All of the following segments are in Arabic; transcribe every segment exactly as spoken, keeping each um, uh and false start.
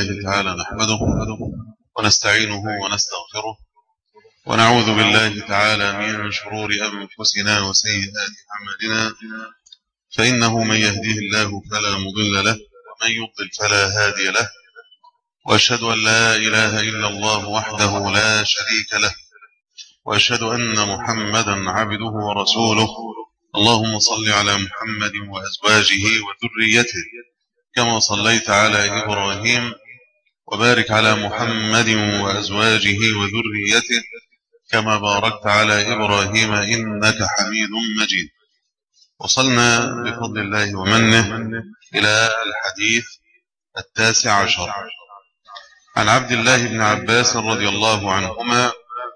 لله تعالى نحمده ونستعينه ونستغفره ونعوذ بالله تعالى من شرور أنفسنا وسيئات أعمالنا، فإنه من يهديه الله فلا مضل له ومن يضلل فلا هادي له، وأشهد أن لا إله إلا الله وحده لا شريك له، وأشهد أن محمدا عبده ورسوله. اللهم صل على محمد وأزواجه وذريته كما صليت على إبراهيم، وبارك على محمد وأزواجه وذريته كما باركت على إبراهيم إنك حميد مجيد. وصلنا بفضل الله ومنه إلى الحديث التاسع عشر عن عبد الله بن عباس رضي الله عنهما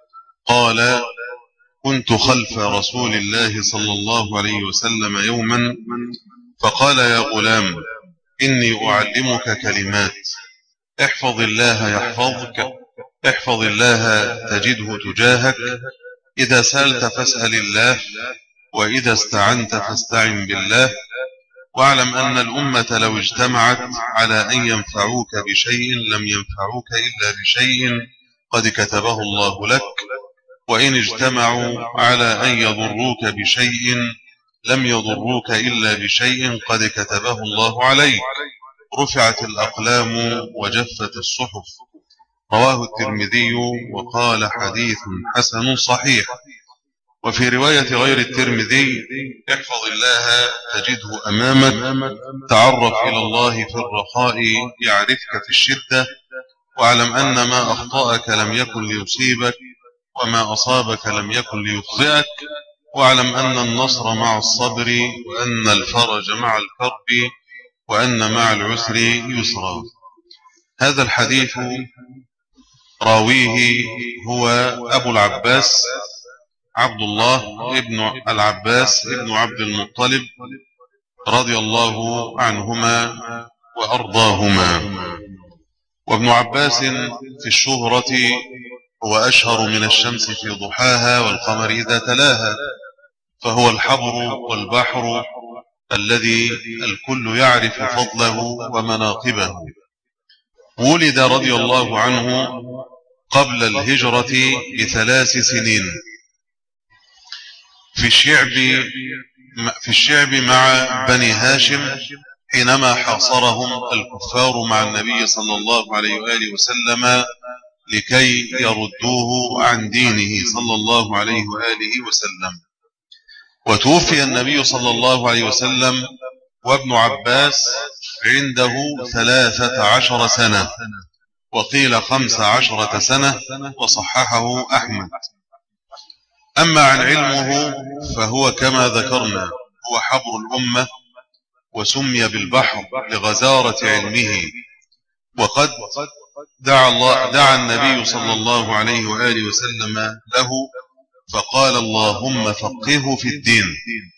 قال: كنت خلف رسول الله صلى الله عليه وسلم يوما فقال: يا غلام، إني أعلمك كلمات، احفظ الله يحفظك، احفظ الله تجده تجاهك، إذا سألت فاسأل الله، وإذا استعنت فاستعن بالله، واعلم أن الأمة لو اجتمعت على أن ينفعوك بشيء لم ينفعوك إلا بشيء قد كتبه الله لك، وإن اجتمعوا على أن يضروك بشيء لم يضروك إلا بشيء قد كتبه الله عليك، رفعت الأقلام وجفت الصحف. رواه الترمذي وقال: حديث حسن صحيح. وفي رواية غير الترمذي: احفظ الله تجده أمامك، تعرف إلى الله في الرخاء يعرفك في الشدة، واعلم أن ما أخطأك لم يكن ليصيبك، وما أصابك لم يكن ليخطئك، واعلم أن النصر مع الصبر، وأن الفرج مع الكرب، وأن مع العسر يسرا. هذا الحديث راويه هو أبو العباس عبد الله ابن العباس ابن عبد المطلب رضي الله عنهما وأرضاهما. وابن عباس في الشهرة هو أشهر من الشمس في ضحاها والقمر إذا تلاها، فهو الحبر والبحر الذي الكل يعرف فضله ومناقبه. ولد رضي الله عنه قبل الهجرة بثلاث سنين في الشعب في الشعب مع بني هاشم، حينما حاصرهم الكفار مع النبي صلى الله عليه وآله وسلم لكي يردوه عن دينه صلى الله عليه وآله وسلم. وتوفي النبي صلى الله عليه وسلم وابن عباس عنده ثلاثة عشر سنة، وقيل خمس عشرة سنة، وصححه أحمد. أما عن علمه فهو كما ذكرنا، هو حبر الأمة، وسمي بالبحر لغزارة علمه. وقد دعا, الله دعا النبي صلى الله عليه وآله وسلم له فقال: اللهم فقهه في الدين.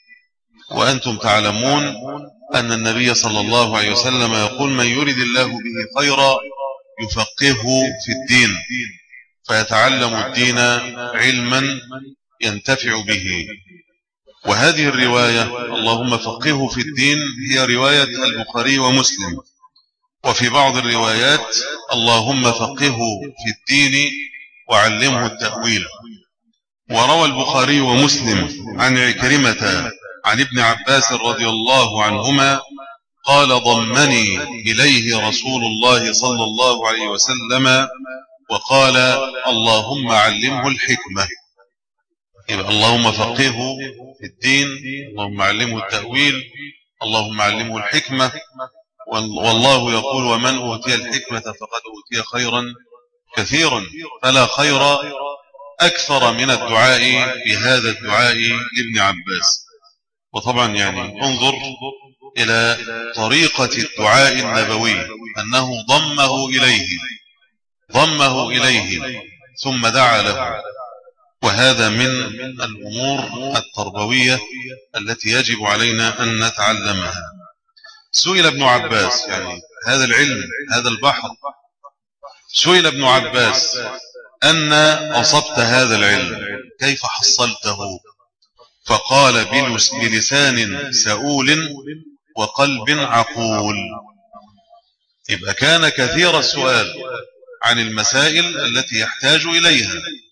وأنتم تعلمون أن النبي صلى الله عليه وسلم يقول: من يرد الله به خيرا يفقهه في الدين، فيتعلم الدين علما ينتفع به. وهذه الرواية اللهم فقهه في الدين هي رواية البخاري ومسلم، وفي بعض الروايات اللهم فقهه في الدين وعلمه التأويل. وروى البخاري ومسلم عن عكرمة عن ابن عباس رضي الله عنهما قال: ضمني إليه رسول الله صلى الله عليه وسلم وقال: اللهم علمه الحكمة. يبقى اللهم فقهه في الدين، اللهم علمه التأويل، اللهم علمه الحكمة. والله يقول: ومن أوتي الحكمة فقد أوتي خيرا كثيرا. فلا خير أكثر من الدعاء بهذا الدعاء لابن عباس. وطبعا يعني انظر إلى طريقة الدعاء النبوي، أنه ضمه إليه ضمه إليه ثم دعا له. وهذا من الأمور التربوية التي يجب علينا أن نتعلمها. سئل ابن عباس، يعني هذا العلم هذا البحر، سئل ابن عباس: أن أصبت هذا العلم، كيف حصلته؟ فقال: بلسان سؤول وقلب عقول. يبقى كان كثير السؤال عن المسائل التي يحتاج إليها،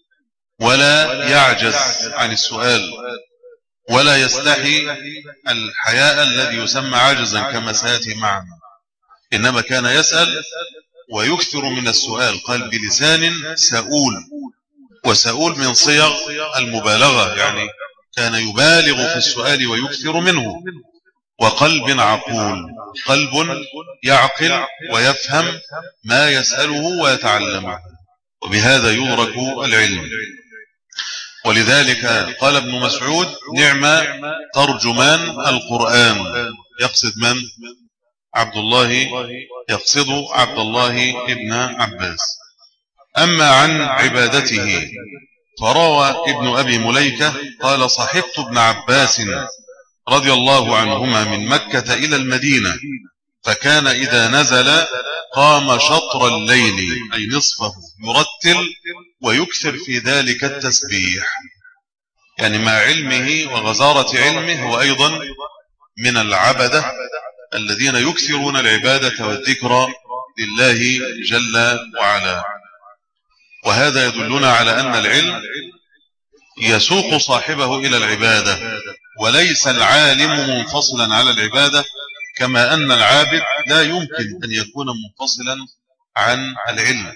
ولا يعجز عن السؤال، ولا يستحي الحياء الذي يسمى عجزا كما سيأتي معنا، إنما كان يسأل ويكثر من السؤال. قال بلسان سؤول، وسؤول من صيغ المبالغة، يعني كان يبالغ في السؤال ويكثر منه. وقلب عقول، قلب يعقل ويفهم ما يسأله ويتعلمه، وبهذا يدرك العلم. ولذلك قال ابن مسعود نعم ترجمان القرآن، يقصد من؟ عبد الله، يقصد عبد الله ابن عباس. أما عن عبادته فروى ابن أبي مليكة قال صحبت ابن عباس رضي الله عنهما من مكة إلى المدينة، فكان إذا نزل قام شطر الليل أي نصفه يرتل ويكثر في ذلك التسبيح. يعني مع علمه وغزارة علمه هو أيضا من العبدة الذين يكثرون العبادة والذكر لله جل وعلا. وهذا يدلنا على أن العلم يسوق صاحبه إلى العبادة، وليس العالم منفصلا على العبادة، كما أن العابد لا يمكن أن يكون منفصلا عن العلم.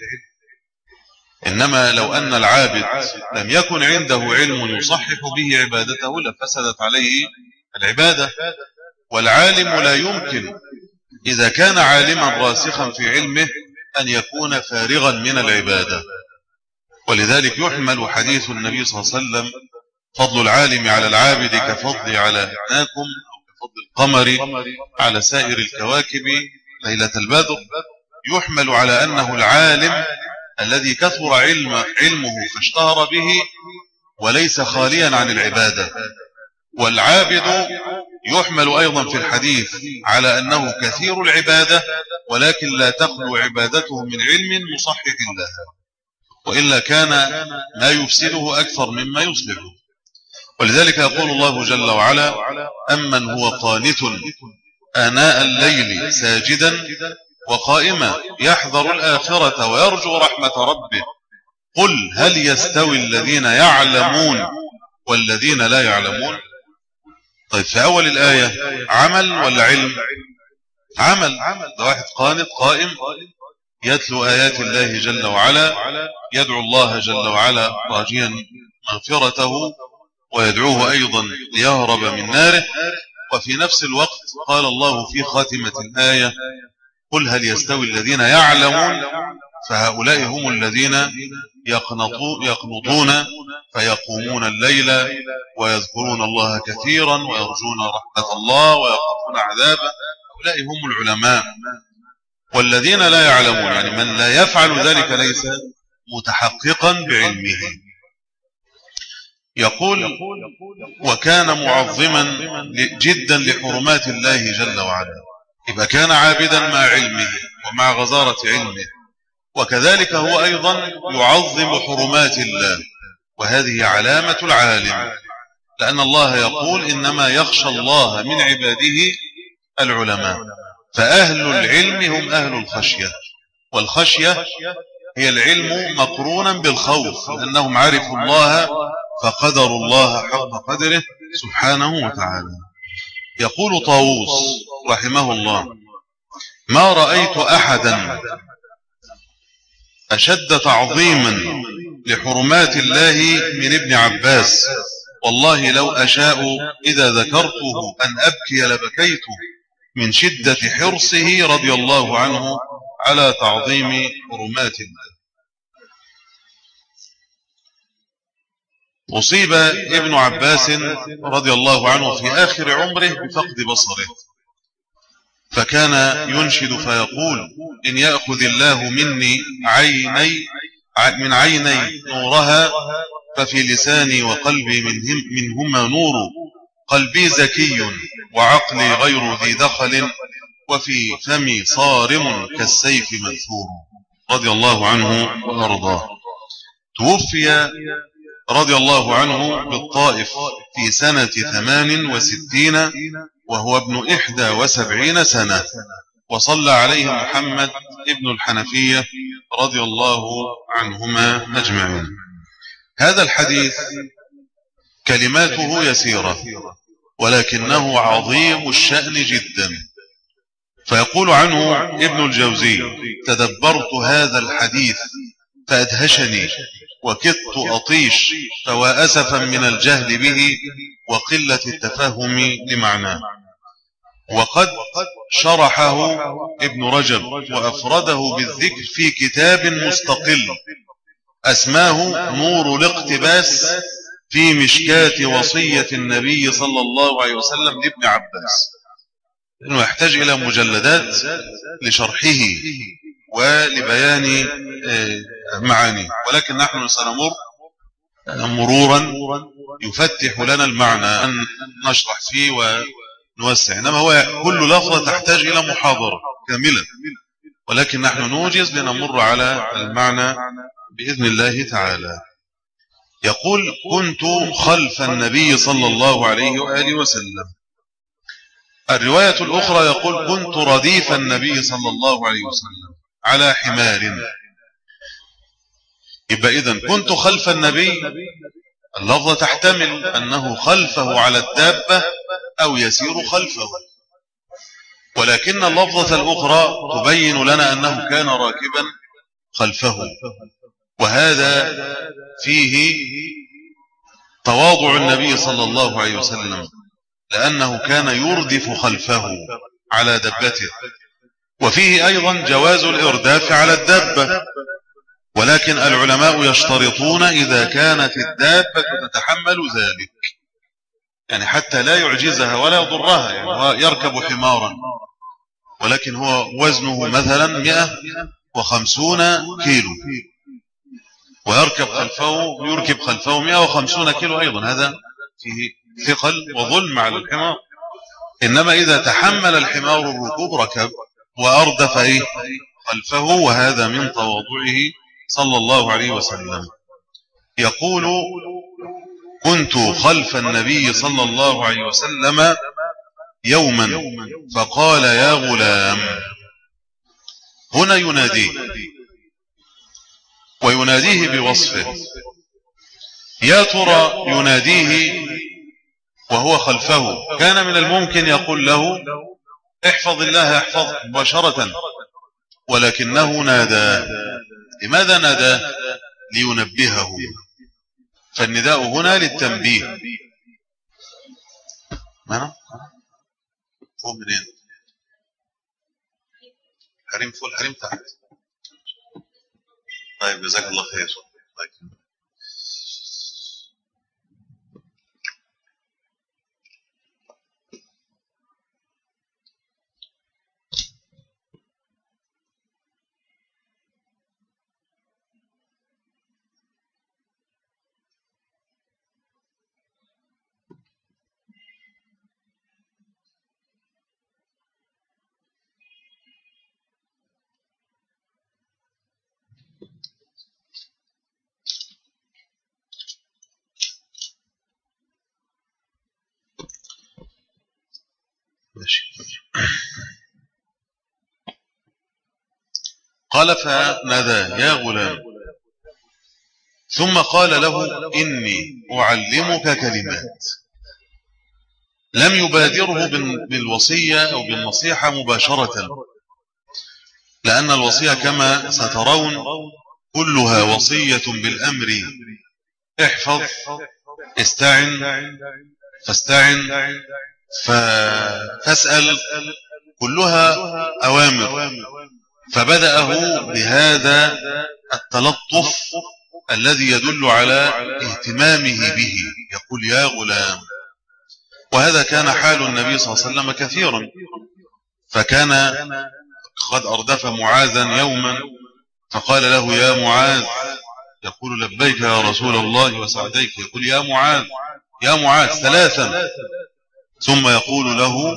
إنما لو أن العابد لم يكن عنده علم يصحح به عبادته لفسدت عليه العبادة. والعالم لا يمكن إذا كان عالما راسخا في علمه أن يكون فارغا من العبادة. ولذلك يحمل حديث النبي صلى الله عليه وسلم فضل العالم على العابد كفضل على أدناكم أو كفضل القمر على سائر الكواكب ليلة البدر، يحمل على أنه العالم الذي كثر علم علمه فاشتهر به وليس خاليا عن العبادة. والعابد يحمل أيضا في الحديث على أنه كثير العبادة ولكن لا تخلو عبادته من علم مصحح لها، وإلا كان ما يفسده أكثر مما يصلحه. ولذلك يقول الله جل وعلا أمن هو قانت آناء الليل ساجدا وقائما يحذر الآخرة ويرجو رحمة ربه قل هل يستوي الذين يعلمون والذين لا يعلمون. طيب في أول الآية عمل ولا علم؟ عمل. ده واحد قانت قائم يتلو آيات الله جل وعلا، يدعو الله جل وعلا راجيا مغفرته ويدعوه أيضا ليهرب من ناره. وفي نفس الوقت قال الله في خاتمة الآية قل هل يستوي الذين يعلمون فهؤلاء هم الذين يقنطون فيقومون الليل ويذكرون الله كثيرا ويرجون رحمة الله ويخافون عذابه، هؤلاء هم العلماء. والذين لا يعلمون يعني من لا يفعل ذلك ليس متحققا بعلمه. يقول وكان معظما جدا لحرمات الله جل وعلا، يبقى كان عابدا مع علمه ومع غزارة علمه، وكذلك هو أيضا يعظم حرمات الله، وهذه علامة العالم، لأن الله يقول إنما يخشى الله من عباده العلماء. فأهل العلم هم أهل الخشية، والخشية هي العلم مقرونا بالخوف، لأنهم عرفوا الله فقدروا الله حق قدره سبحانه وتعالى. يقول طاووس رحمه الله ما رأيت أحدا أشد تعظيما لحرمات الله من ابن عباس، والله لو أشاء إذا ذكرته أن أبكي لبكيت من شدة حرصه رضي الله عنه على تعظيم حرمات الله. أصيب ابن عباس رضي الله عنه في آخر عمره بفقد بصره، فكان ينشد فيقول إن يأخذ الله مني عيني من عيني نورها ففي لساني وقلبي منهم منهما نور، قلبي زكي وعقلي غير ذي دخل وفي فمي صارم كالسيف منثور، رضي الله عنه وأرضاه. توفي رضي الله عنه بالطائف في سنة ثمان وستين وهو ابن إحدى وسبعين سنة، وصلى عليه محمد ابن الحنفية رضي الله عنهما أجمعين. هذا الحديث كلماته يسيرة ولكنه عظيم الشأن جدا. فيقول عنه ابن الجوزي: تدبرت هذا الحديث فأدهشني وكدت أطيش فوا أسفا من الجهل به وقلة التفهم لمعناه. وقد شرحه ابن رجب وأفرده بالذكر في كتاب مستقل أسماه نور الاقتباس في مشكاة وصية النبي صلى الله عليه وسلم لابن عباس، إنه يحتاج إلى مجلدات لشرحه ولبيان معانيه، ولكن نحن سنمر مرورا يفتح لنا المعنى أن نشرح فيه ونوسع، إنما هو كل لفظة تحتاج إلى محاضرة كاملة، ولكن نحن نوجز لنمر على المعنى بإذن الله تعالى. يقول: كنت خلف النبي صلى الله عليه وآله وسلم. الرواية الأخرى يقول: كنت رديف النبي صلى الله عليه وسلم على حمار. يبقى إذن كنت خلف النبي، اللفظة تحتمل أنه خلفه على الدابة أو يسير خلفه، ولكن اللفظة الأخرى تبين لنا أنه كان راكبا خلفه، وهذا فيه تواضع النبي صلى الله عليه وسلم، لأنه كان يردف خلفه على دبته. وفيه أيضا جواز الإرداف على الدابة، ولكن العلماء يشترطون إذا كانت الدابة تتحمل ذلك، يعني حتى لا يعجزها ولا يضرها. يعني هو يركب حمارا ولكن هو وزنه مثلا مئة وخمسون كيلو، ويركب خلفه يركب خلفه مئة وخمسون كيلو أيضا، هذا فيه ثقل وظلم على الحمار. إنما إذا تحمل الحمار الركوب ركب وأردف إيه خلفه، وهذا من تواضعه صلى الله عليه وسلم. يقول: كنت خلف النبي صلى الله عليه وسلم يوما فقال: يا غلام. هنا يناديه ويناديه بوصفه. يا ترى يناديه وهو خلفه؟ كان من الممكن يقول له: احفظ الله يحفظك مباشرة، ولكنه نادى. لماذا نادى؟ لينبهه، فالنداء هنا للتنبيه. ما فوق منين؟ حريم فوق الحريم تحت. طيب جزاك الله خير. طيب. قال: فنادى: يا غلام. ثم قال له: إني أعلمك كلمات. لم يبادره بالوصية أو بالنصيحة مباشرة، لأن الوصية كما سترون كلها وصية بالأمر: احفظ، استعن، فاستعن، فاسأل، كلها أوامر. فبدأه بهذا التلطف الذي يدل على اهتمامه به، يقول: يا غلام. وهذا كان حال النبي صلى الله عليه وسلم كثيرا، فكان قد أردف معاذا يوما فقال له: يا معاذ. يقول: لبيك يا رسول الله وسعديك. يقول: يا معاذ، يا معاذ ثلاثا، ثم يقول له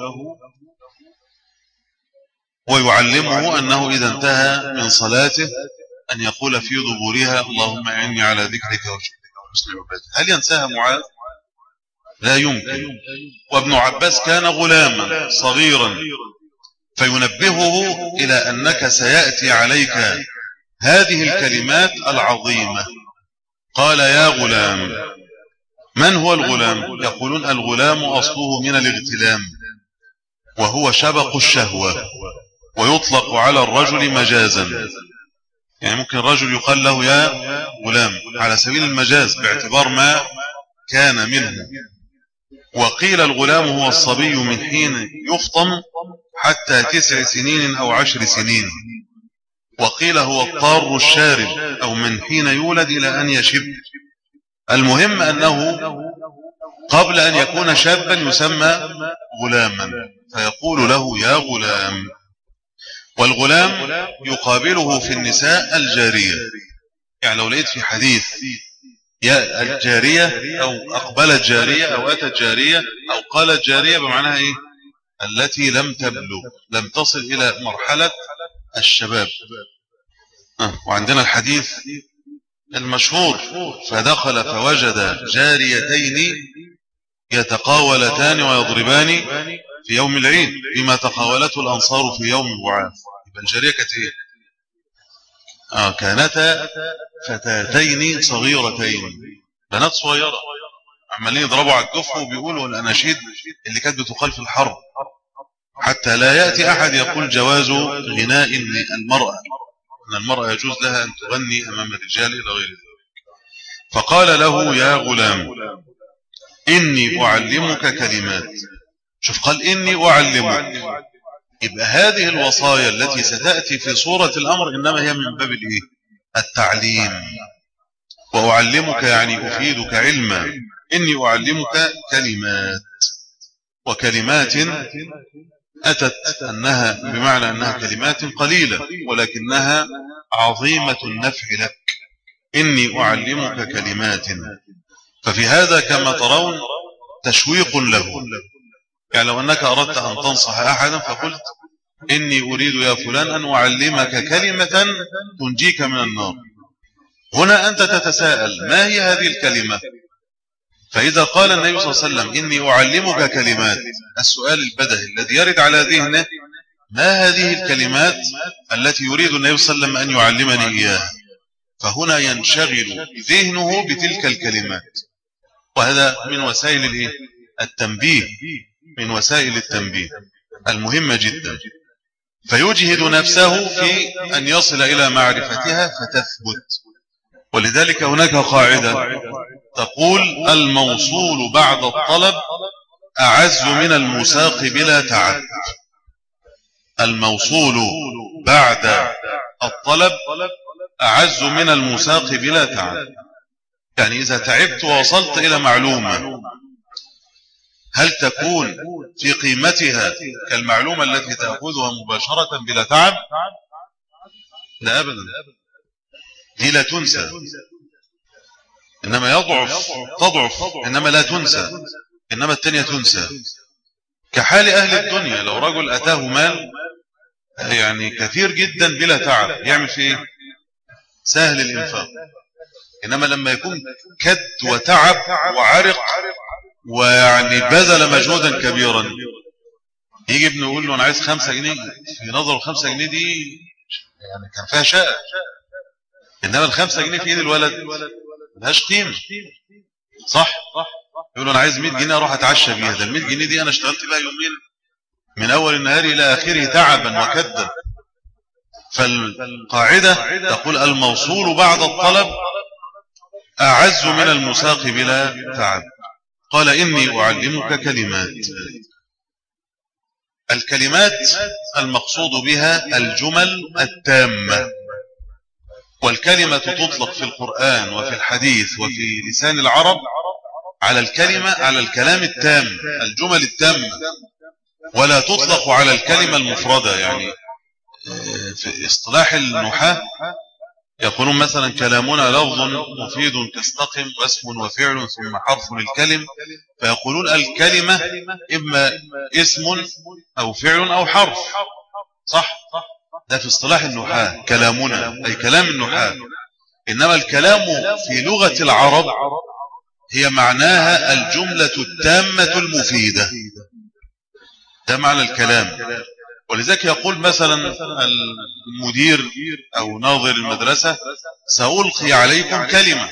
ويعلمه أنه إذا انتهى من صلاته أن يقول في ضبورها: اللهم أعني على ذكرك وشكرك وحسن عبادتك. هل ينساها معاذ؟ لا يمكن. وابن عباس كان غلاما صغيرا، فينبهه إلى أنك سيأتي عليك هذه الكلمات العظيمة. قال يا غلام. من هو الغلام؟ يقولون الغلام أصله من الاغتلام، وهو شبق الشهوة، ويطلق على الرجل مجازا، يعني ممكن الرجل يقال له يا غلام على سبيل المجاز باعتبار ما كان منه. وقيل الغلام هو الصبي من حين يفطم حتى تسع سنين أو عشر سنين، وقيل هو الطار الشارب أو من حين يولد إلى أن يشب. المهم أنه قبل أن يكون شابا يسمى غلاما، فيقول له يا غلام. والغلام يقابله في النساء الجارية، يعني لو لقيت في حديث يا الجارية أو أقبلت جارية أو أتت جارية أو قالت جارية بمعناها إيه؟ التي لم تبلغ، لم تصل إلى مرحلة الشباب. أه وعندنا الحديث المشهور فدخل فوجد جاريتين يتقاولتان ويضربان في يوم العيد بما تقاولته الأنصار في يوم البعاث. يبقى الجارية كانت إيه؟ آه كانتا فتاتين صغيرتين، بنات صغيرة عمالين يضربوا على الجف وبيقولوا الأناشيد اللي كانت بتقال في الحرب، حتى لا يأتي أحد يقول جواز غناء المرأة، أن المرأة يجوز لها أن تغني أمام الرجال إلى غير ذلك. فقال له يا غلام إني أعلمك كلمات. شوف قال إني أعلمك، يبقى هذه الوصايا التي ستأتي في صورة الأمر إنما هي من باب الإيه؟ التعليم. وأعلمك يعني أفيدك علما. إني أعلمك كلمات، وكلمات أتت أنها بمعنى أنها كلمات قليلة ولكنها عظيمة النفع لك. إني أعلمك كلمات، ففي هذا كما ترون تشويق له، يعني لو أنك أردت أن تنصح أحدا فقلت إني أريد يا فلان أن أعلمك كلمة تنجيك من النار، هنا أنت تتساءل ما هي هذه الكلمة؟ فإذا قال النبي صلى الله عليه وسلم إني أعلمك كلمات، السؤال البدهي الذي يرد على ذهنه ما هذه الكلمات التي يريد النبي صلى الله عليه وسلم أن يعلمني إياها؟ فهنا ينشغل ذهنه بتلك الكلمات، وهذا من وسائل التنبيه، من وسائل التنبيه المهمة جدا. فيجهد نفسه في أن يصل إلى معرفتها فتثبت. ولذلك هناك قاعدة تقول الموصول بعد الطلب أعز من المساق بلا تعب. الموصول بعد الطلب أعز من المساق بلا تعب، يعني إذا تعبت ووصلت إلى معلومة هل تكون في قيمتها كالمعلومة التي تأخذها مباشرة بلا تعب؟ لا أبدا، دي لا تنسى، إنما يضعف تضعف، إنما لا تنسى، إنما التانية تنسى. كحال أهل الدنيا، لو رجل أتاه مال يعني كثير جدا بلا تعب يعمل فيه سهل الإنفاق، إنما لما يكون كد وتعب وعرق ويعني بذل مجهودا كبيرا، يجي ابنه يقول له أنا عايز خمسة جنيه، في نظر الخمسة جنيه دي يعني كان فيها شقة، إنما الخمسة جنيه في إيد الولد ملهاش قيمة، صح؟ يقول له أنا عايز مية جنيه أروح أتعشى بيها، ده المية جنيه دي أنا اشتغلت بها يومين من أول النهار إلى آخره تعبا وكدا. فالقاعدة تقول الموصول بعد الطلب أعز من المساق بلا تعب. قال إني أعلمك كلمات. الكلمات المقصود بها الجمل التامة، والكلمة تطلق في القرآن وفي الحديث وفي لسان العرب على الكلمة على الكلام التام، الجمل التامة، ولا تطلق على الكلمة المفردة. يعني في اصطلاح النحاة يقولون مثلا كلامنا لفظ مفيد كاستقم واسم وفعل ثم حرف للكلم، فيقولون الكلمة إما اسم أو فعل أو حرف، صح؟ ده في اصطلاح النحاة كلامنا أي كلام النحاة. إنما الكلام في لغة العرب هي معناها الجملة التامة المفيدة، ده معنى الكلام. ولذلك يقول مثلا المدير أو ناظر المدرسة سألقي عليكم كلمة،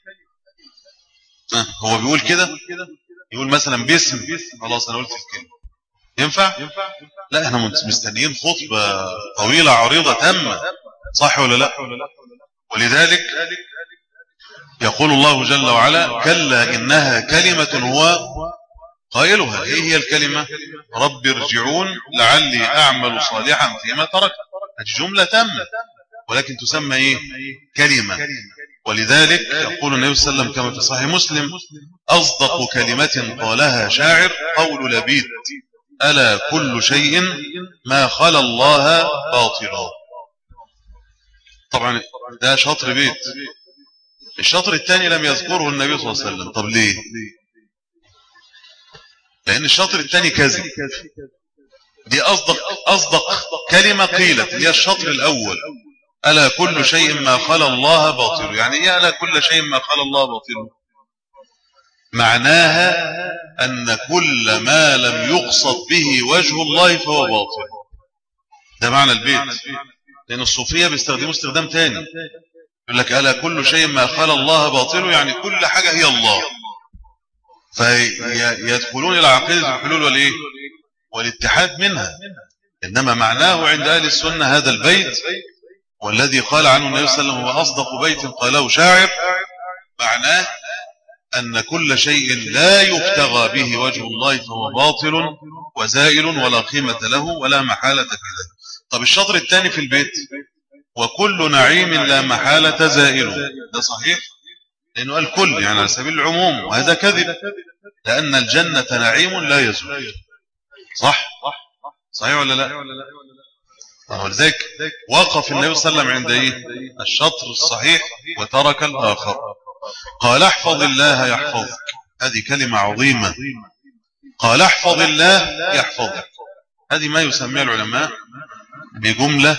هو بيقول كده، يقول مثلا باسم، خلاص أنا قلت الكلمة، ينفع؟ لا، احنا مستنيين خطبة طويلة عريضة تامة، صح ولا لا؟ ولذلك يقول الله جل وعلا كلا إنها كلمة هو قائلها. ايه هي الكلمة؟ رب ارجعون لعلي أعمل صالحا فيما تركت. الجملة تامة ولكن تسمى ايه؟ كلمة. ولذلك يقول النبي صلى الله عليه وسلم كما في صحيح مسلم أصدق كلمة قالها شاعر قول لبيد ألا كل شيء ما خلا الله باطلا. طبعا ده شطر بيت. الشطر الثاني لم يذكره النبي صلى الله عليه وسلم. طب ليه؟ لأن الشطر الثاني كذب. دي أصدق, أصدق كلمة قيلت هي الشطر الأول ألا كل شيء ما خلا الله باطل. يعني إيه ألا كل شيء ما خلا الله باطل؟ معناها أن كل ما لم يقصد به وجه الله فهو باطل. ده معنى البيت. لأن الصوفية بيستخدموا استخدام تاني، يقول لك ألا كل شيء ما خلا الله باطل، يعني كل حاجة هي الله، فيدخلون إلى عقيدة الحلول والإيه؟ والاتحاد منها. إنما معناه عند أهل السنة هذا البيت والذي قال عنه النبي صلى الله عليه وسلم هو أصدق بيت قاله شاعر، معناه أن كل شيء لا يبتغى به وجه الله فهو باطل وزائل ولا قيمة له ولا محالة في ذلك. طب الشطر الثاني في البيت وكل نعيم لا محالة زائل، ده صحيح لأنه قال كل يعني على سبيل العموم، وهذا كذب لأن الجنة نعيم لا يزول. صح صحيح ولا لا؟ ولذلك وقف النبي صلى الله عليه وسلم عند ايه؟ الشطر الصحيح وترك الآخر. قال احفظ الله يحفظك، هذه كلمة عظيمة. قال احفظ الله يحفظك، هذه ما يسميها العلماء بجملة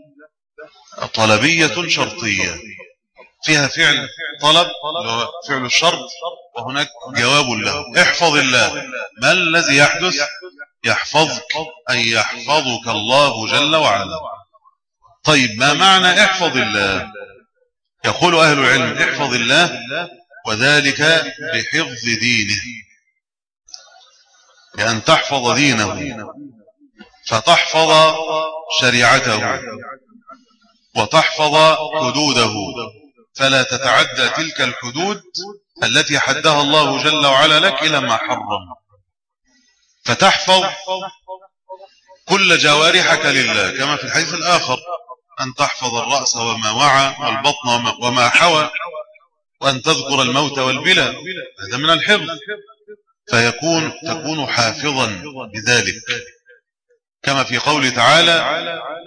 طلبية شرطية، فيها فعل طلب فعل الشرط وهناك جواب له. احفظ الله، ما الذي يحدث؟ يحفظك أي يحفظك الله جل وعلا. طيب ما معنى احفظ الله؟ يقول أهل العلم احفظ الله وذلك بحفظ دينه، بأن تحفظ دينه فتحفظ شريعته وتحفظ حدوده فلا تتعدى تلك الحدود التي حدها الله جل وعلا لك إلى ما حرم، فتحفظ كل جوارحك لله كما في الحديث الآخر أن تحفظ الرأس وما وعى والبطن وما حوى وأن تذكر الموت والبلى، هذا من الحفظ، فيكون تكون حافظا بذلك كما في قوله تعالى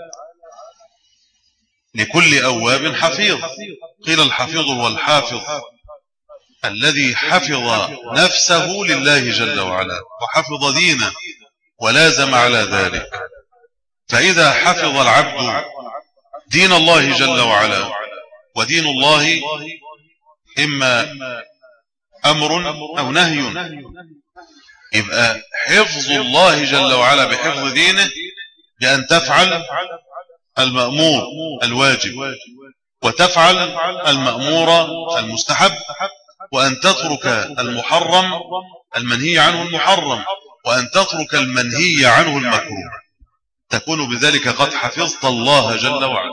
لكل أواب حفيظ. قيل الحفيظ هو الحافظ الذي حفظ نفسه لله جل وعلا وحفظ دينه ولازم على ذلك. فإذا حفظ العبد دين الله جل وعلا، ودين الله إما أمر أو نهي، يبقى حفظ الله جل وعلا بحفظ دينه بأن تفعل المأمور الواجب وتفعل المأمور المستحب وأن تترك المحرم المنهي عنه المحرم وأن تترك المنهي عنه المكروه، تكون بذلك قد حفظت الله جل وعلا.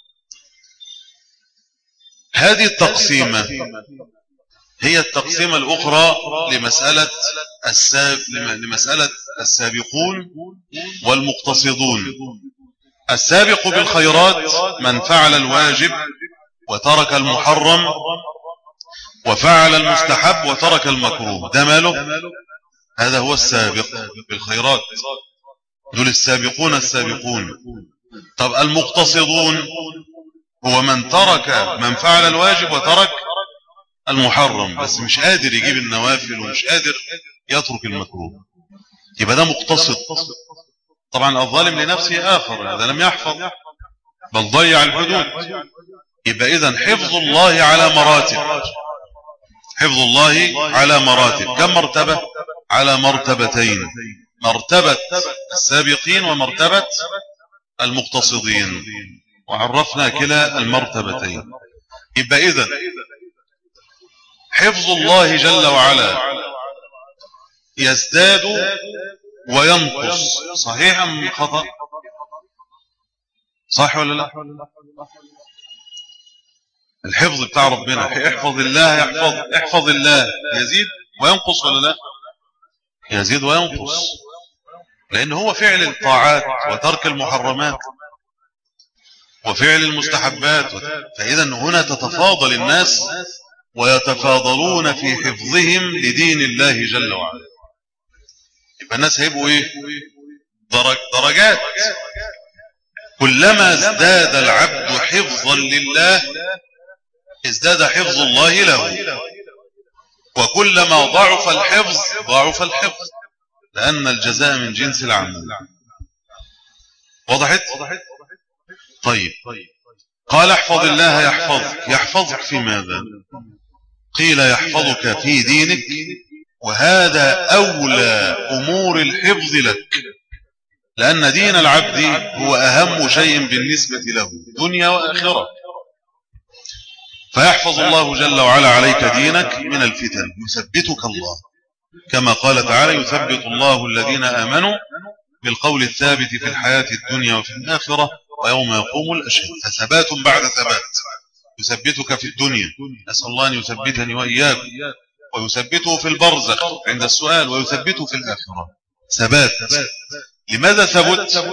هذه التقسيمة هي التقسيمة الأخرى لمسألة الساب... لمسألة السابقون والمقتصدون. السابق بالخيرات من فعل الواجب وترك المحرم وفعل المستحب وترك المكروه، ده ماله؟ هذا هو السابق بالخيرات، دول السابقون السابقون. طب المقتصدون هو من ترك من فعل الواجب وترك المحرم بس مش قادر يجيب النوافل ومش قادر يترك المكروه، يبقى ده مقتصد. طبعا الظالم لنفسه آخر، هذا لم يحفظ بل ضيع الحدود. يبقى إذن حفظ الله على مراتب، حفظ الله على مراتب. كم مرتبة؟ على مرتبتين. مرتبة السابقين ومرتبة المقتصدين، وعرفنا كلا المرتبتين. يبقى إذن حفظ الله جل وعلا يزداد وينقص، صحيح أم خطأ؟ صح ولا لا؟ الحفظ بتاع ربنا، احفظ الله يحفظ، احفظ الله يزيد وينقص ولا لا؟ يزيد وينقص، لأن هو فعل الطاعات وترك المحرمات وفعل المستحبات، فإذا هنا تتفاضل الناس ويتفاضلون في حفظهم لدين الله جل وعلا. يبقى الناس هيبقوا ايه؟ درج درجات. كلما ازداد العبد حفظا لله ازداد حفظ الله له، وكلما ضعف الحفظ ضعف الحفظ، لأن الجزاء من جنس العمل. وضحت؟ طيب، قال احفظ الله يحفظك. يحفظك في ماذا؟ قيل يحفظك في دينك، وهذا أولى أمور الحفظ لك، لأن دين العبد هو أهم شيء بالنسبة له دنيا وآخرة. فيحفظ الله جل وعلا عليك دينك من الفتن، يثبتك الله، كما قال تعالى: يثبت الله الذين آمنوا بالقول الثابت في الحياة الدنيا وفي الآخرة ويوم يقوم الأشهاد. فثبات بعد ثبات، يثبتك في الدنيا، نسأل الله أن يثبتني وإياكم، ويثبته في البرزخ عند السؤال، ويثبته في الآخرة. ثبات. لماذا ثبت؟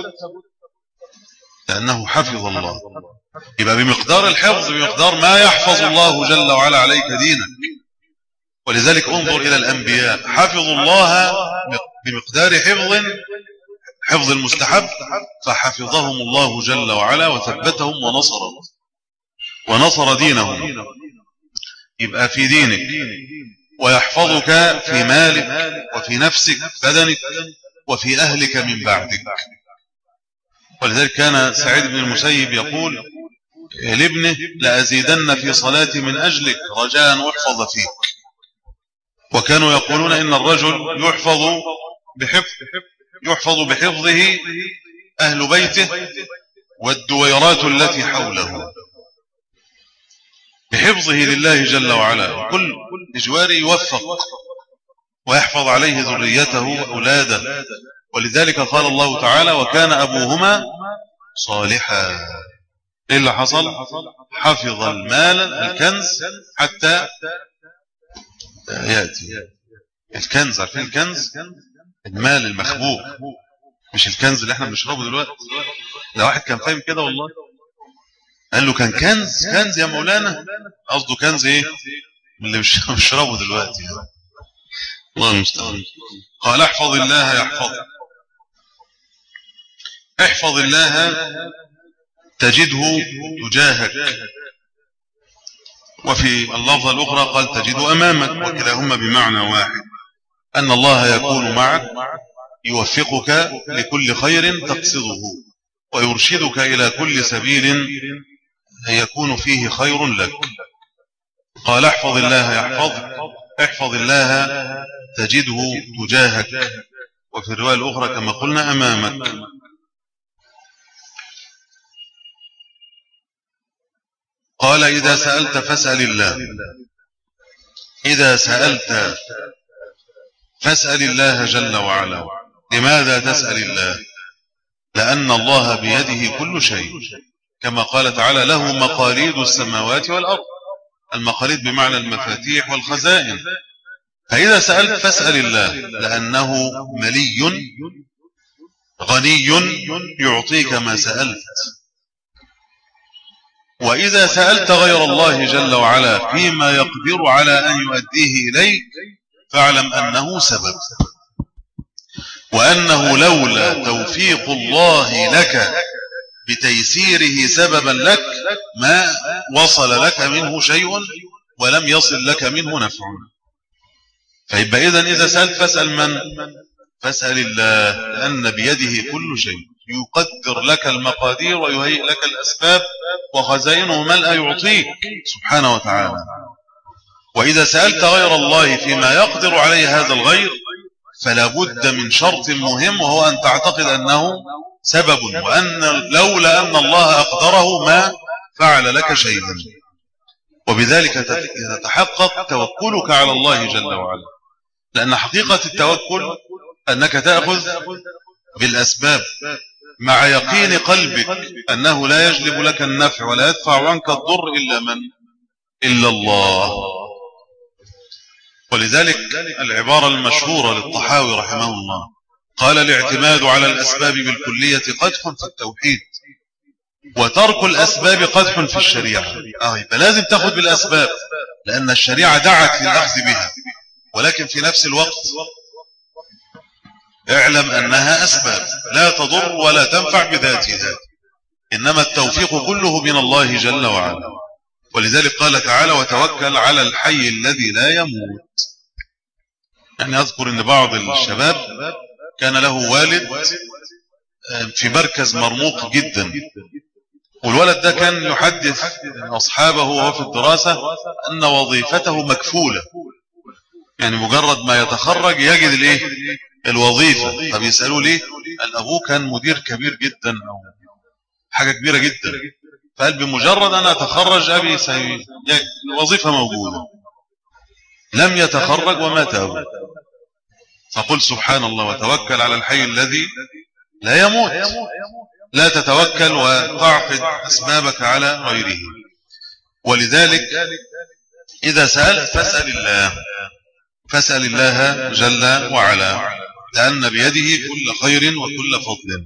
لأنه حفظ الله. يبقى بمقدار الحفظ، بمقدار ما يحفظ الله جل وعلا عليك دينك. ولذلك انظر إلى الأنبياء، حفظوا الله بمقدار حفظ حفظ المستحب، فحفظهم الله جل وعلا وثبتهم ونصرهم ونصر دينهم. يبقى في دينك، ويحفظك في مالك وفي نفسك بدنك وفي أهلك من بعدك. ولذلك كان سعيد بن المسيب يقول لابنه: لأزيدن في صلاتي من أجلك رجاء أن أحفظ فيك. وكانوا يقولون إن الرجل يحفظ بحفظ يحفظ بحفظه أهل بيته والدويرات التي حوله، بحفظه لله جل وعلا. كل إجواري يوفق ويحفظ عليه ذريته وأولاده. ولذلك قال الله تعالى: وكان أبوهما صالحا. إيه اللي حصل؟ حفظ المال الكنز حتى يأتي الكنز. عارفين الكنز؟ المال المخبوء، مش الكنز اللي احنا بنشربه دلوقتي. ده واحد كان فاهم كده والله، قال له كان كنز كنز يا مولانا، قصده كنز ايه؟ اللي مش بنشربه دلوقتي. الله المستعان. قال احفظ الله يحفظك. احفظ الله تجده تجاهك. وفي اللفظة الأخرى قال تجده أمامك، وكلاهما بمعنى واحد، أن الله يكون معك، يوفقك لكل خير تقصده، ويرشدك إلى كل سبيل يكون فيه خير لك. قال احفظ الله يحفظك. احفظ الله تجده تجاهك، وفي الرواية الأخرى كما قلنا أمامك. قال إذا سألت فاسأل الله. إذا سألت فاسأل الله جل وعلا. لماذا تسأل الله؟ لأن الله بيده كل شيء، كما قال تعالى: له مقاليد السماوات والأرض. المقاليد بمعنى المفاتيح والخزائن. فإذا سألت فاسأل الله، لأنه ملي غني يعطيك ما سألت. وإذا سألت غير الله جل وعلا فيما يقدر على أن يؤديه إليك، فاعلم أنه سبب، وأنه لولا توفيق الله لك بتيسيره سببا لك ما وصل لك منه شيء ولم يصل لك منه نفع. فيبقى إذن إذا سألت فاسأل من؟ فاسأل الله، لأن بيده كل شيء، يقدر لك المقادير ويهيئ لك الأسباب، وخزائنه ملأ يعطيك سبحانه وتعالى. وإذا سألت غير الله فيما يقدر عليه هذا الغير، فلا بد من شرط مهم، وهو أن تعتقد أنه سبب، وأن لولا أن الله أقدره ما فعل لك شيئا. وبذلك تتحقق توكلك على الله جل وعلا، لأن حقيقة التوكل أنك تأخذ بالأسباب مع يقين قلبك أنه لا يجلب لك النفع ولا يدفع عنك الضر إلا من إلا الله. ولذلك العبارة المشهورة للطحاوي رحمه الله قال: الاعتماد على الأسباب بالكلية قدح في التوحيد، وترك الأسباب قدح في الشريعة. آه يبقى لازم تأخذ بالأسباب، لأن الشريعة دعت للأخذ بها، ولكن في نفس الوقت اعلم أنها أسباب لا تضر ولا تنفع بذاتها، إنما التوفيق كله من الله جل وعلا. ولذلك قال تعالى: وتوكل على الحي الذي لا يموت. يعني أذكر أن بعض الشباب كان له والد في مركز مرموق جدا، والولد ده كان يحدث أصحابه وهو في الدراسة أن وظيفته مكفولة، يعني مجرد ما يتخرج يجد الايه الوظيفة. طب يسألوا ليه؟ قال أبوه كان مدير كبير جدا أو حاجة كبيرة جدا، فقال بمجرد أن أتخرج أبي الوظيفة موجودة. لم يتخرج ومات أبوه، فقل سبحان الله: وتوكل على الحي الذي لا يموت. لا تتوكل وتعقد أسبابك على غيره. ولذلك إذا سألت فاسأل الله، فاسأل الله جل وعلا، لأن بيده كل خير وكل فضل.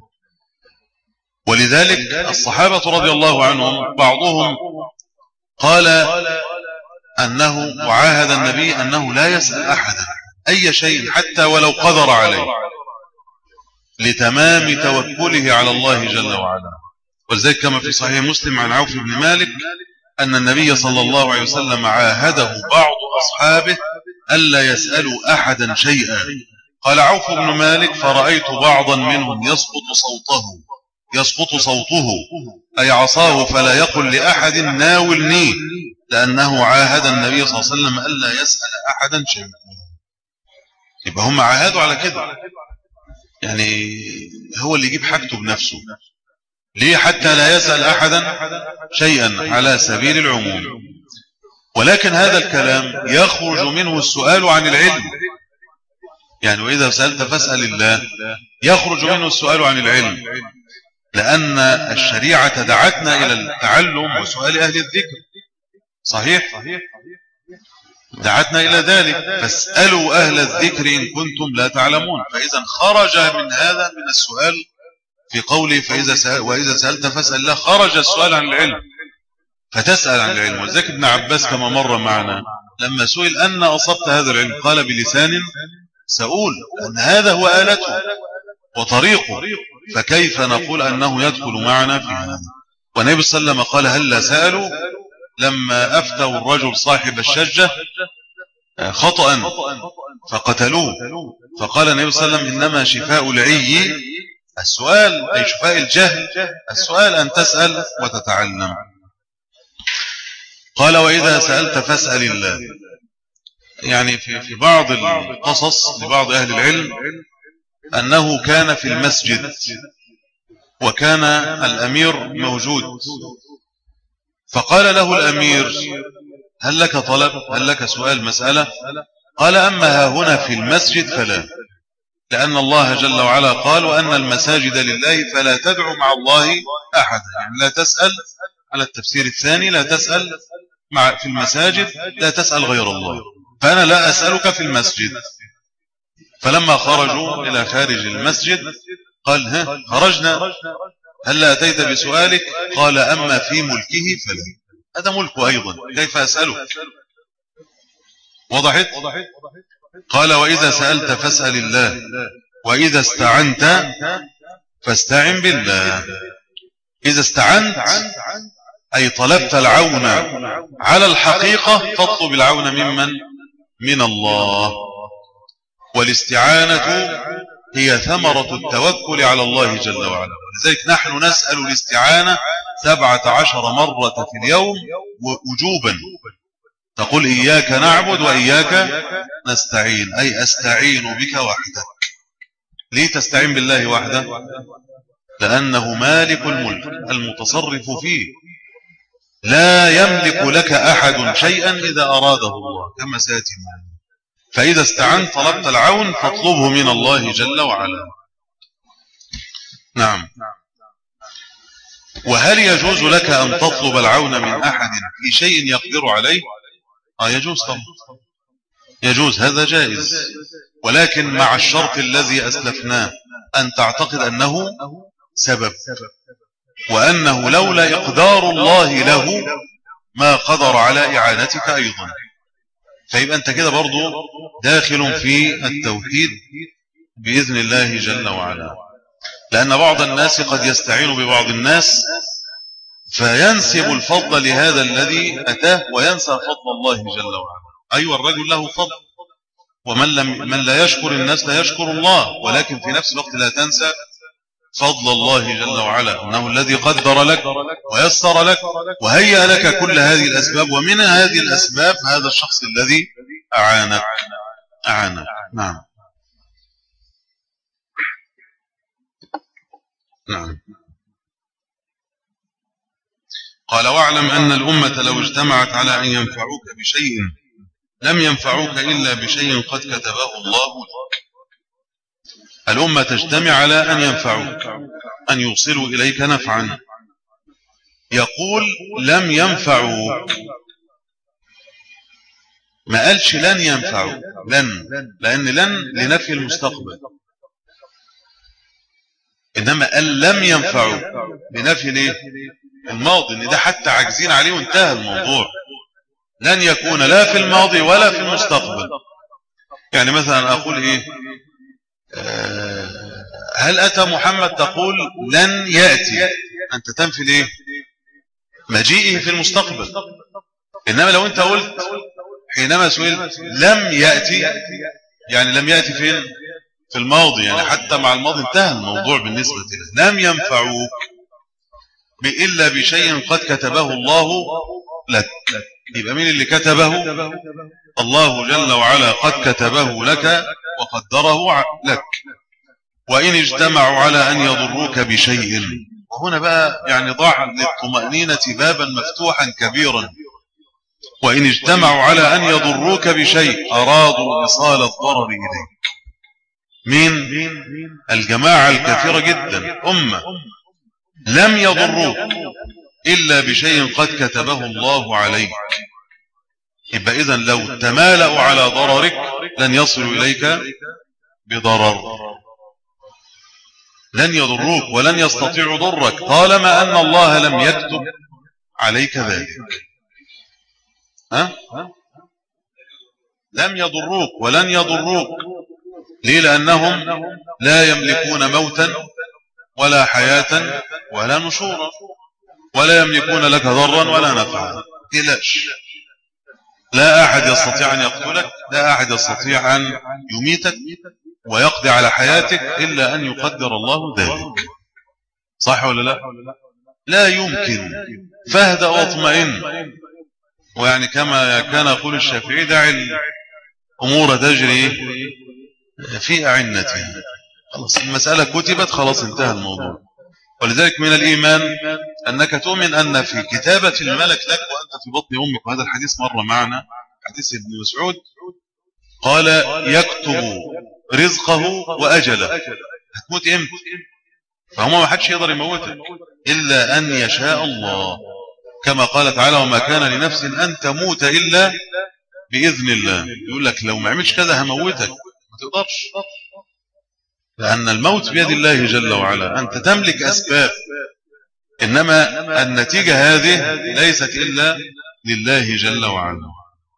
ولذلك الصحابة رضي الله عنهم بعضهم قال أنه وعاهد النبي أنه لا يسأل أحدا أي شيء حتى ولو قدر عليه، لتمام توكله على الله جل وعلا. ولذلك كما في صحيح مسلم عن عوف بن مالك أن النبي صلى الله عليه وسلم عاهده بعض أصحابه ألا يسألوا أحدا شيئا. قال عوف بن مالك: فرأيت بعضا منهم يسقط صوته يسقط صوته أي عصاه فلا يقل لأحد ناولني، لأنه عاهد النبي صلى الله عليه وسلم ألا يسأل أحدا شيئا. يبقى هم عاهدوا على كده، يعني هو اللي يجيب حاجته بنفسه. ليه؟ حتى لا يسأل أحدا شيئا على سبيل العموم. ولكن هذا الكلام يخرج منه السؤال عن العلم، يعني وإذا سألت فاسأل الله يخرج منه السؤال عن العلم، لأن الشريعة دعتنا إلى التعلم وسؤال أهل الذكر. صحيح؟ دعتنا إلى ذلك، فاسألوا أهل الذكر إن كنتم لا تعلمون. فإذا خرج من هذا من السؤال في قوله فإذا سأل وإذا سألت فاسأل الله، خرج السؤال عن العلم فتسأل عن العلم. وذلك ابن عباس كما مر معنا لما سئل أن أصبت هذا العلم قال: بلسان سؤول، أن هذا هو آلته وطريقه، فكيف نقول أنه يدخل معنا في هذا؟ والنبي صلى الله عليه وسلم قال: هل لا سألوا لما أفتوا الرجل صاحب الشجة خطأ فقتلوه، فقال النبي صلى الله عليه وسلم: إنما شفاء العي السؤال، أي شفاء الجهل السؤال، أن تسأل وتتعلم. قال: وإذا سألت فاسأل الله. يعني في في بعض القصص لبعض أهل العلم أنه كان في المسجد وكان الأمير موجود، فقال له الأمير: هل لك طلب؟ هل لك سؤال مسألة؟ قال: أما ها هنا في المسجد فلا، لأن الله جل وعلا قال: وأن المساجد لله فلا تدعو مع الله أحدا. يعني لا تسأل، على التفسير الثاني لا تسأل مع في المساجد، لا تسأل غير الله، فأنا لا أسألك في المسجد. فلما خرجوا إلى خارج المسجد قال: ها خرجنا، هل أتيت بسؤالك؟ قال: أما في ملكه فلا، هذا ملكه أيضا، كيف أسألك؟ وضحت؟ قال: وإذا سألت فاسأل الله، وإذا استعنت فاستعن بالله. إذا استعنت أي طلبت العون على الحقيقة فاطلب العون ممن؟ من الله. والاستعانة هي ثمرة التوكل على الله جل وعلا. لذلك نحن نسأل الاستعانة سبعة عشر مرة في اليوم وجوبا، تقول إياك نعبد وإياك نستعين، أي أستعين بك وحدك. ليه تستعين بالله وحده؟ لأنه مالك الملك المتصرف فيه، لا يملك لك أحد شيئا إذا أراده الله كما سيأتي معنا. فإذا استعنت طلبت العون فاطلبه من الله جل وعلا. نعم. وهل يجوز لك أن تطلب العون من أحد في شيء يقدر عليه؟ آه يجوز طبعا، يجوز، هذا جائز، ولكن مع الشرط الذي أسلفناه، أن تعتقد أنه سبب، وأنه لولا إقدار الله له ما قدر على إعانتك أيضا. فيبقى أنت كده برضو داخل في التوحيد بإذن الله جل وعلا. لأن بعض الناس قد يستعين ببعض الناس فينسب الفضل لهذا الذي أتاه وينسى فضل الله جل وعلا. أيوة الرجل له فضل، ومن لم من لا يشكر الناس لا يشكر الله، ولكن في نفس الوقت لا تنسى فضل الله جل وعلا، أنه الذي قدر لك ويسر لك وهيأ لك كل هذه الأسباب، ومن هذه الأسباب هذا الشخص الذي أعانك أعانك نعم. نعم. قال: واعلم أن الأمة لو اجتمعت على أن ينفعوك بشيء لم ينفعوك إلا بشيء قد كتبه الله لك. الأمة تجتمع على أن ينفعوك، أن يوصلوا إليك نفعا. يقول لم ينفعوك، ما قالش لن ينفعوك، لن، لأن لن لنفي المستقبل، إنما قال لم ينفعوك لنفي ليه؟ الماضي، إن ده حتى عاجزين عليه وانتهى الموضوع. لن يكون لا في الماضي ولا في المستقبل. يعني مثلا أقول إيه؟ آه هل أتى محمد؟ تقول لن يأتي، أنت تنفي ليه؟ مجيئه في المستقبل. إنما لو أنت قلت حينما سئلت لم يأتي، يعني لم يأتي فين؟ في الماضي، يعني حتى مع الماضي انتهى الموضوع بالنسبة له. لم ينفعوك إلا بشيء قد كتبه الله لك. يبقى مين اللي كتبه؟ الله جل وعلا قد كتبه لك وقدره لك. وإن اجتمعوا على أن يضروك بشيء، وهنا بقى يعني ضع للطمأنينة بابا مفتوحا كبيرا. وإن اجتمعوا على أن يضروك بشيء أرادوا إيصال الضرر إليك. مين؟ الجماعة الكثيرة جدا، أمة لم يضروك إلا بشيء قد كتبه الله عليك. يبقى إذن لو تمالأوا على ضررك لن يصلوا إليك بضرر، لن يضروك ولن يستطيعوا ضرك طالما أن الله لم يكتب عليك ذلك. ها؟ لم يضروك ولن يضروك. ليه؟ لأنهم لا يملكون موتا ولا حياة ولا نشورا، ولا يملكون لك ضرا ولا نفعا. إلاش لا أحد يستطيع أن يقتلك، لا أحد يستطيع أن يميتك ويقضي على حياتك إلا أن يقدر الله ذلك. صح ولا لا؟ لا يمكن. فاهدأ واطمئن، ويعني كما كان يقول الشافعي دع الأمور تجري في أعنتها. خلاص المسألة كتبت، خلاص انتهى الموضوع. ولذلك من الإيمان أنك تؤمن أن في كتابة الملك لك وأنت في بطن أمك، وهذا الحديث مر معنا، حديث ابن مسعود قال يكتب رزقه وأجله، هتموت إمتى؟ فهما ما حدش يقدر يموتك إلا أن يشاء الله، كما قال تعالى وما كان لنفس أن تموت إلا بإذن الله. يقول لك لو ما عملش كذا هموتك، ما تقدرش، لأن الموت بيد الله جل وعلا. أنت تملك أسباب، إنما النتيجة هذه ليست إلا لله جل وعلا.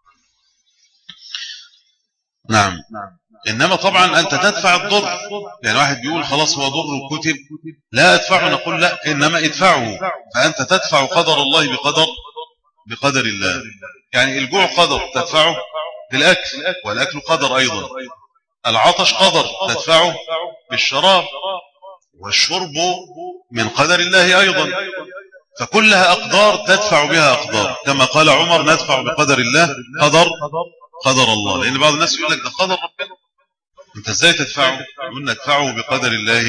نعم. إنما طبعا أنت تدفع الضر. يعني واحد بيقول خلاص هو ضر كتب لا أدفعه، نقول لا، إنما ادفعه. فأنت تدفع قدر الله بقدر بقدر الله. يعني الجوع قدر تدفعه بالأكل، والأكل قدر أيضا. العطش قدر تدفعه بالشراب، والشرب من قدر الله أيضا. فكلها أقدار تدفع بها أقدار، كما قال عمر ندفع بقدر الله قدر قدر الله، لأن بعض الناس يقول لك ده قدر ربنا، أنت إزاي تدفعه؟ يقول ندفعه بقدر الله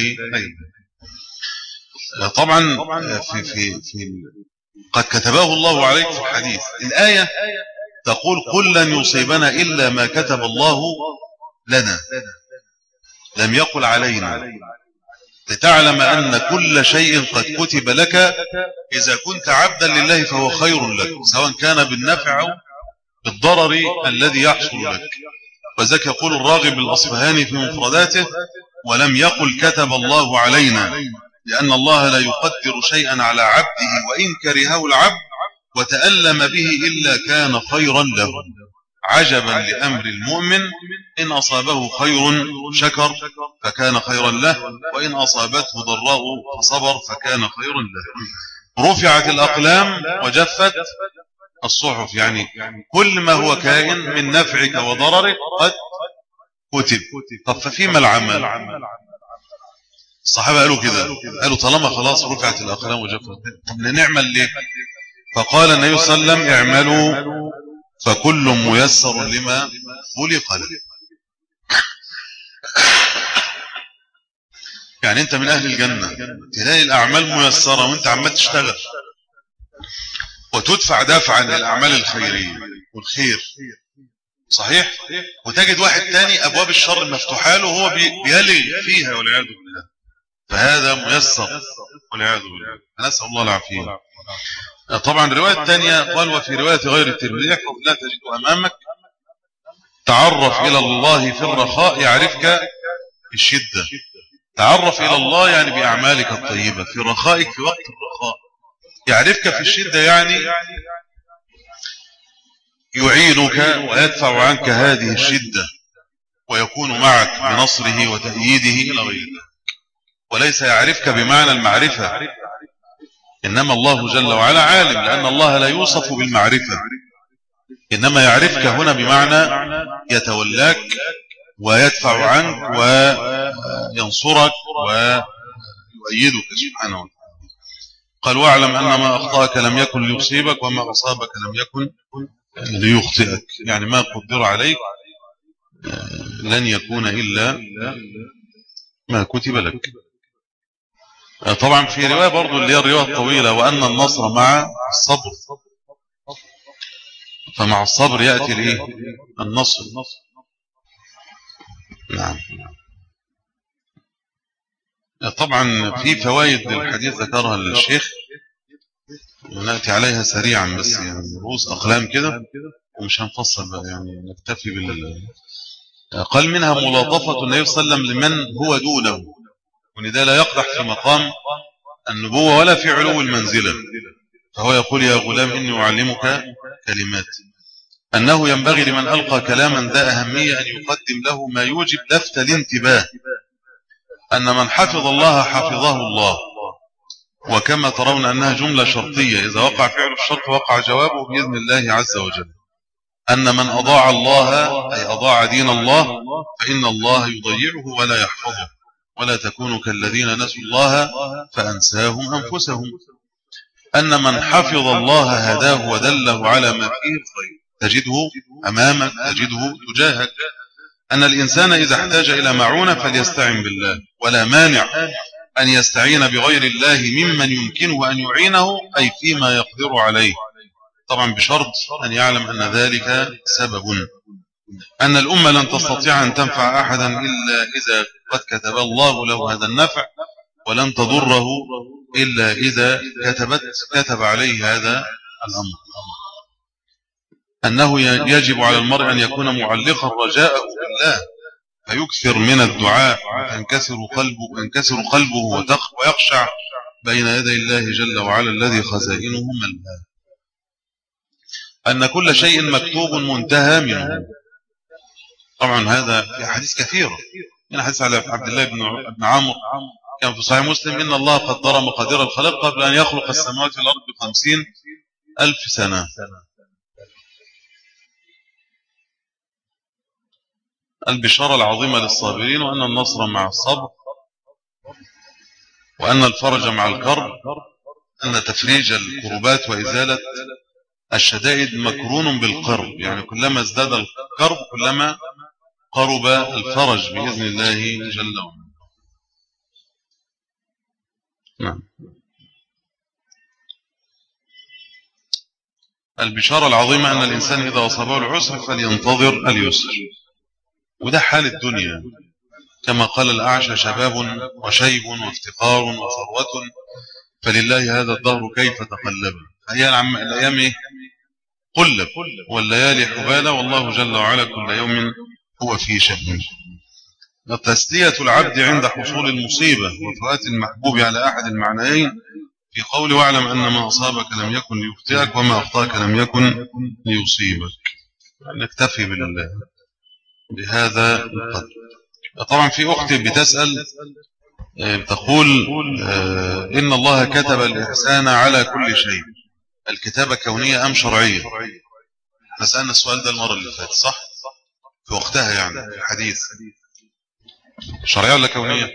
أيضا. طبعا في في في قد كتبه الله عليك في الحديث. الآية تقول قل لن يصيبنا إلا ما كتب الله لنا، لم يقل علينا، لتعلم أن كل شيء قد كتب لك. إذا كنت عبدا لله فهو خير لك، سواء كان بالنفع أو بالضرر الذي يحصل لك. وذلك يقول الراغب الأصفهاني في مفرداته ولم يقل كتب الله علينا، لأن الله لا يقدر شيئا على عبده وإن كرهه العبد وتألم به إلا كان خيرا له. عجبا لأمر المؤمن، إن أصابه خير شكر فكان خيرا له، وإن أصابته ضراء فصبر فكان خيرا له. رفعت الأقلام وجفت الصحف، يعني كل ما هو كائن من نفعك وضررك قد كتب. طب ففيما العمل؟ الصحابة قالوا كده، قالوا طالما خلاص رفعت الأقلام وجفت، طب نعمل ليه؟ فقال النبي صلى الله عليه وسلم اعملوا فكل ميسر لما خلق له. يعني انت من اهل الجنة تلاقي الاعمال ميسرة وانت عمال تشتغل وتدفع دفعا للاعمال الخيرية والخير، صحيح؟ وتجد واحد تاني ابواب الشر مفتوحه له وهو بيلغي فيها والعياذ بالله، فهذا ميسر والعياذ بالله، نسأل الله العافية. طبعا الرواية الثانية قال وفي رواية غير الترمذي احفظ لا تجد أمامك، تعرف إلى الله في الرخاء يعرفك في الشدة. تعرف إلى الله يعني بأعمالك الطيبة، في رخائك في وقت الرخاء، يعرفك في الشدة يعني يعينك ويدفع عنك هذه الشدة ويكون معك بنصره وتأييده إلى غيره. وليس يعرفك بمعنى المعرفة، إنما الله جل وعلا عالم، لأن الله لا يوصف بالمعرفة، إنما يعرفك هنا بمعنى يتولاك ويدفع عنك وينصرك ويؤيدك سبحانه وتعالى. قال واعلم أن ما أخطأك لم يكن ليصيبك وما أصابك لم يكن ليخطئك، يعني ما قدر عليك لن يكون إلا ما كتب لك. طبعا في رواية برضو اللي هي الرواية الطويلة وأن النصر مع الصبر، فمع الصبر يأتي ليه النصر. نعم. طبعا في فوائد الحديث ذكرها الشيخ ونأتي عليها سريعا، بس يعني رؤوس أقلام كده ومش هنفصل بقى، يعني نكتفي بال. قال منها ملاطفة النبي صلى الله عليه وسلم لمن هو دونه، وده لا يقدح في مقام النبوة ولا في علو المنزلة، فهو يقول يا غلام إني أعلمك كلمات، أنه ينبغي لمن ألقى كلاما ذا أهمية أن يقدم له ما يوجب لفت الانتباه، أن من حفظ الله حفظه الله، وكما ترون أنها جملة شرطية، إذا وقع فعل الشرط وقع جوابه بإذن الله عز وجل. أن من أضاع الله أي أضاع دين الله فإن الله يضيعه ولا يحفظه، ولا تكونوا كالذين نسوا الله فأنساهم أنفسهم. أن من حفظ الله هداه ودله على ما فيه الخير، تجده أمامك تجده تجاهك. أن الإنسان إذا احتاج إلى معونة فليستعن بالله، ولا مانع أن يستعين بغير الله ممن يمكنه أن يعينه أي فيما يقدر عليه، طبعا بشرط أن يعلم أن ذلك سبب. أن الأمة لن تستطيع أن تنفع أحدا إلا إذا قد كتب الله له هذا النفع، ولن تضره إلا إذا كتبت كتب عليه هذا الأمر. أنه يجب على المرء أن يكون معلقا رجاءه بالله، فيكثر من الدعاء وينكسر قلبه, ينكسر قلبه ويخشع بين يدي الله جل وعلا الذي خزائنه ملأى. أن كل شيء مكتوب منتهى منه. طبعا هذا في حديث كثيرة، من حديث على عبد الله بن عمرو كان في صحيح مسلم إن الله قدر مقادير الخلق قبل أن يخلق السماوات والأرض بخمسين ألف سنة. البشارة العظيمة للصابرين، وأن النصر مع الصبر، وأن الفرج مع الكرب، أن تفريج الكربات وإزالة الشدائد مكرون بالقرب، يعني كلما ازداد القرب كلما قرب الفرج بإذن الله جل وعلا. نعم. البشارة العظيمة أن الإنسان إذا أصابه العسر فلينتظر اليسر، وده حال الدنيا، كما قال الأعشى: شباب وشيب وافتقار وثروة، فلله هذا الدهر كيف تقلب. هي الأيام إيه؟ قلب، والليالي حبالة، والله جل وعلا كل يوم هو في شأن. تسلية العبد عند حصول المصيبة وفوات المحبوب على أحد المعنيين في قول: واعلم أن ما أصابك لم يكن ليخطئك وما أخطأك لم يكن ليصيبك. نكتفي بهذا القدر. طبعا في أختي بتسأل تقول: إن الله كتب الإحسان على كل شيء، الكتابة كونية أم شرعية؟ نسألنا السؤال ده المرة اللي فاتت، صح؟ في وقتها يعني في الحديث. شرعية ولا كونية؟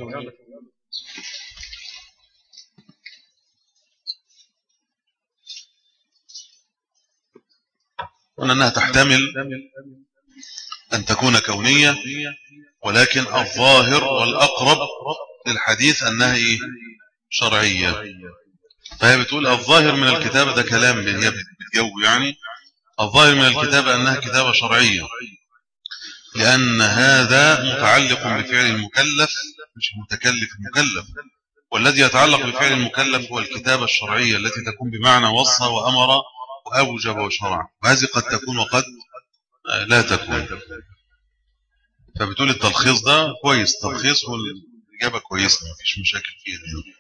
قلنا أنها تحتمل أن تكون كونية، ولكن الظاهر والأقرب للحديث أنها إيه؟ شرعية. فهي بتقول الظاهر من الكتابة، ده كلام هي بتجو يعني، الظاهر من الكتابة أنها كتابة شرعية، لأن هذا متعلق بفعل المكلف مش المتكلف المكلف، والذي يتعلق بفعل المكلف هو الكتابة الشرعية التي تكون بمعنى وصى وأمر وأوجب وشرع، وهذه قد تكون وقد لا تكون. فبتقول التلخيص ده كويس، تلخيص والإجابة كويسة، ما فيش مشاكل فيها.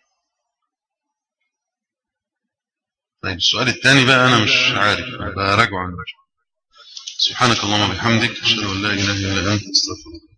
طيب السؤال الثاني بقى أنا مش عارف، براجع عن رجع. سبحانك اللهم وبحمدك، أشهد أن لا إله إلا أنت، أستغفرك.